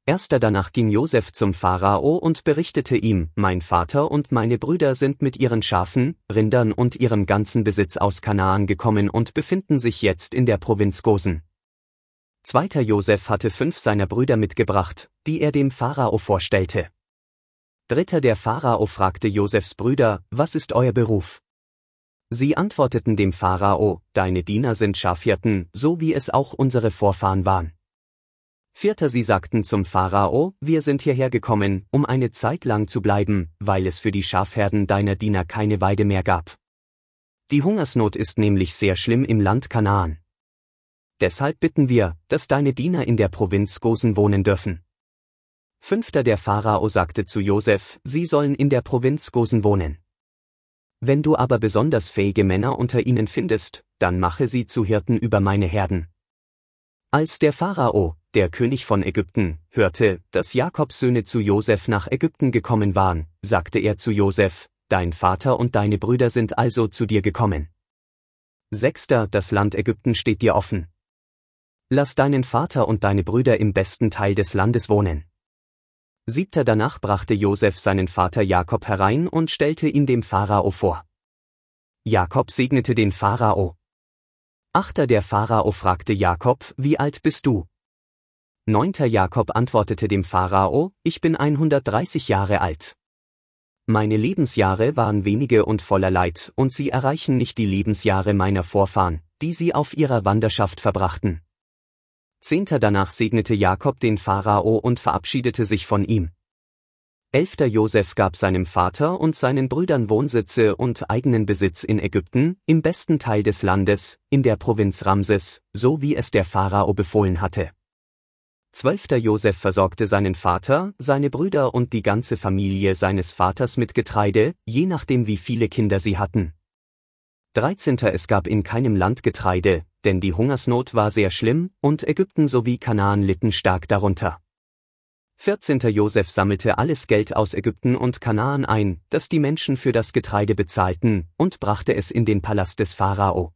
Danach ging Josef zum Pharao und berichtete ihm: Mein Vater und meine Brüder sind mit ihren Schafen, Rindern und ihrem ganzen Besitz aus Kanaan gekommen und befinden sich jetzt in der Provinz Gosen. 2. Josef hatte 5 seiner Brüder mitgebracht, die er dem Pharao vorstellte. 3. Der Pharao fragte Josefs Brüder: Was ist euer Beruf? Sie antworteten dem Pharao: Deine Diener sind Schafhirten, so wie es auch unsere Vorfahren waren. 4. Sie sagten zum Pharao: Wir sind hierher gekommen, um eine Zeit lang zu bleiben, weil es für die Schafherden deiner Diener keine Weide mehr gab. Die Hungersnot ist nämlich sehr schlimm im Land Kanaan. Deshalb bitten wir, dass deine Diener in der Provinz Gosen wohnen dürfen. 5. Der Pharao sagte zu Josef: Sie sollen in der Provinz Gosen wohnen. Wenn du aber besonders fähige Männer unter ihnen findest, dann mache sie zu Hirten über meine Herden. Als der Pharao, der König von Ägypten, hörte, dass Jakobs Söhne zu Josef nach Ägypten gekommen waren, sagte er zu Josef: Dein Vater und deine Brüder sind also zu dir gekommen. 6. Das Land Ägypten steht dir offen. Lass deinen Vater und deine Brüder im besten Teil des Landes wohnen. 7. Danach brachte Josef seinen Vater Jakob herein und stellte ihn dem Pharao vor. Jakob segnete den Pharao. 8. Der Pharao fragte Jakob: Wie alt bist du? 9. Jakob antwortete dem Pharao: Ich bin 130 Jahre alt. Meine Lebensjahre waren wenige und voller Leid, und sie erreichen nicht die Lebensjahre meiner Vorfahren, die sie auf ihrer Wanderschaft verbrachten. 10. Danach segnete Jakob den Pharao und verabschiedete sich von ihm. 11. Josef gab seinem Vater und seinen Brüdern Wohnsitze und eigenen Besitz in Ägypten, im besten Teil des Landes, in der Provinz Ramses, so wie es der Pharao befohlen hatte. 12. Josef versorgte seinen Vater, seine Brüder und die ganze Familie seines Vaters mit Getreide, je nachdem wie viele Kinder sie hatten. 13. Es gab in keinem Land Getreide, denn die Hungersnot war sehr schlimm, und Ägypten sowie Kanaan litten stark darunter. 14. Josef sammelte alles Geld aus Ägypten und Kanaan ein, das die Menschen für das Getreide bezahlten, und brachte es in den Palast des Pharao.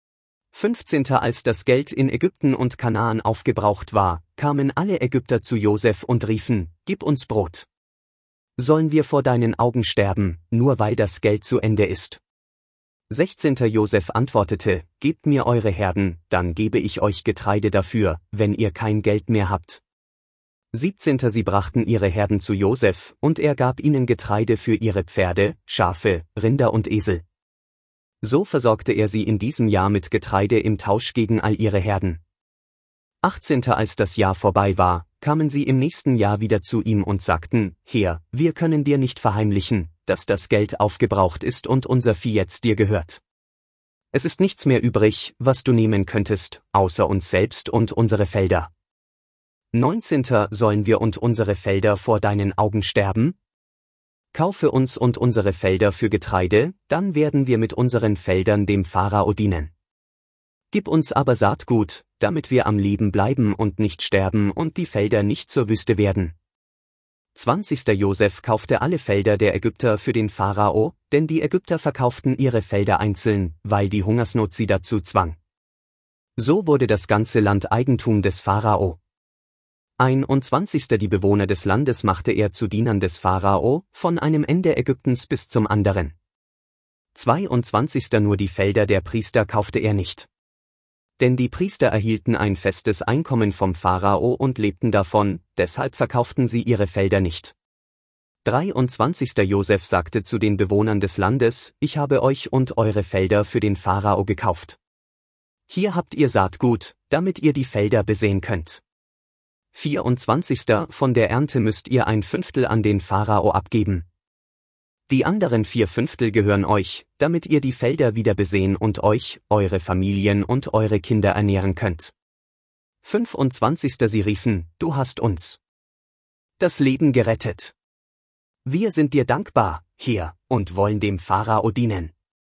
15. Als das Geld in Ägypten und Kanaan aufgebraucht war, kamen alle Ägypter zu Josef und riefen: Gib uns Brot. Sollen wir vor deinen Augen sterben, nur weil das Geld zu Ende ist? 16. Josef antwortete: Gebt mir eure Herden, dann gebe ich euch Getreide dafür, wenn ihr kein Geld mehr habt. 17. Sie brachten ihre Herden zu Josef, und er gab ihnen Getreide für ihre Pferde, Schafe, Rinder und Esel. So versorgte er sie in diesem Jahr mit Getreide im Tausch gegen all ihre Herden. 18. Als das Jahr vorbei war, kamen sie im nächsten Jahr wieder zu ihm und sagten: Herr, wir können dir nicht verheimlichen, dass das Geld aufgebraucht ist und unser Vieh jetzt dir gehört. Es ist nichts mehr übrig, was du nehmen könntest, außer uns selbst und unsere Felder. 19. Sollen wir und unsere Felder vor deinen Augen sterben? Kaufe uns und unsere Felder für Getreide, dann werden wir mit unseren Feldern dem Pharao dienen. Gib uns aber Saatgut, damit wir am Leben bleiben und nicht sterben und die Felder nicht zur Wüste werden. 20. Josef kaufte alle Felder der Ägypter für den Pharao, denn die Ägypter verkauften ihre Felder einzeln, weil die Hungersnot sie dazu zwang. So wurde das ganze Land Eigentum des Pharao. 21. Die Bewohner des Landes machte er zu Dienern des Pharao, von einem Ende Ägyptens bis zum anderen. 22. Nur die Felder der Priester kaufte er nicht. Denn die Priester erhielten ein festes Einkommen vom Pharao und lebten davon, deshalb verkauften sie ihre Felder nicht. 23. Josef sagte zu den Bewohnern des Landes: Ich habe euch und eure Felder für den Pharao gekauft. Hier habt ihr Saatgut, damit ihr die Felder besehen könnt. 24. Von der Ernte müsst ihr 1/5 an den Pharao abgeben. Die anderen 4/5 gehören euch, damit ihr die Felder wieder besehen und euch, eure Familien und eure Kinder ernähren könnt. 25. Sie riefen: Du hast uns das Leben gerettet. Wir sind dir dankbar, Herr, und wollen dem Pharao dienen.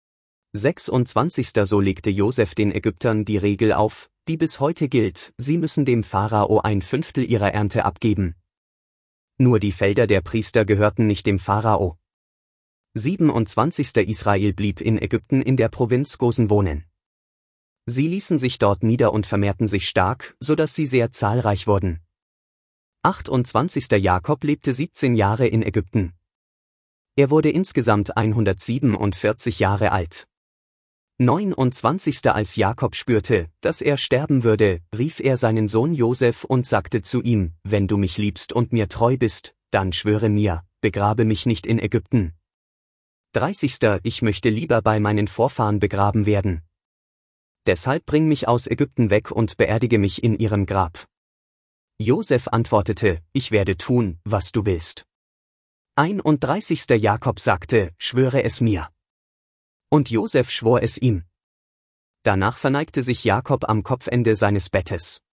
26. So legte Josef den Ägyptern die Regel auf, die bis heute gilt: Sie müssen dem Pharao 1/5 ihrer Ernte abgeben. Nur die Felder der Priester gehörten nicht dem Pharao. 27. Israel blieb in Ägypten in der Provinz Gosen wohnen. Sie ließen sich dort nieder und vermehrten sich stark, so dass sie sehr zahlreich wurden. 28. Jakob lebte 17 Jahre in Ägypten. Er wurde insgesamt 147 Jahre alt. 29. Als Jakob spürte, dass er sterben würde, rief er seinen Sohn Josef und sagte zu ihm: Wenn du mich liebst und mir treu bist, dann schwöre mir, begrabe mich nicht in Ägypten. 30. Ich möchte lieber bei meinen Vorfahren begraben werden. Deshalb bring mich aus Ägypten weg und beerdige mich in ihrem Grab. Josef antwortete: Ich werde tun, was du willst. 31. Jakob sagte: Schwöre es mir. Und Josef schwor es ihm. Danach verneigte sich Jakob am Kopfende seines Bettes.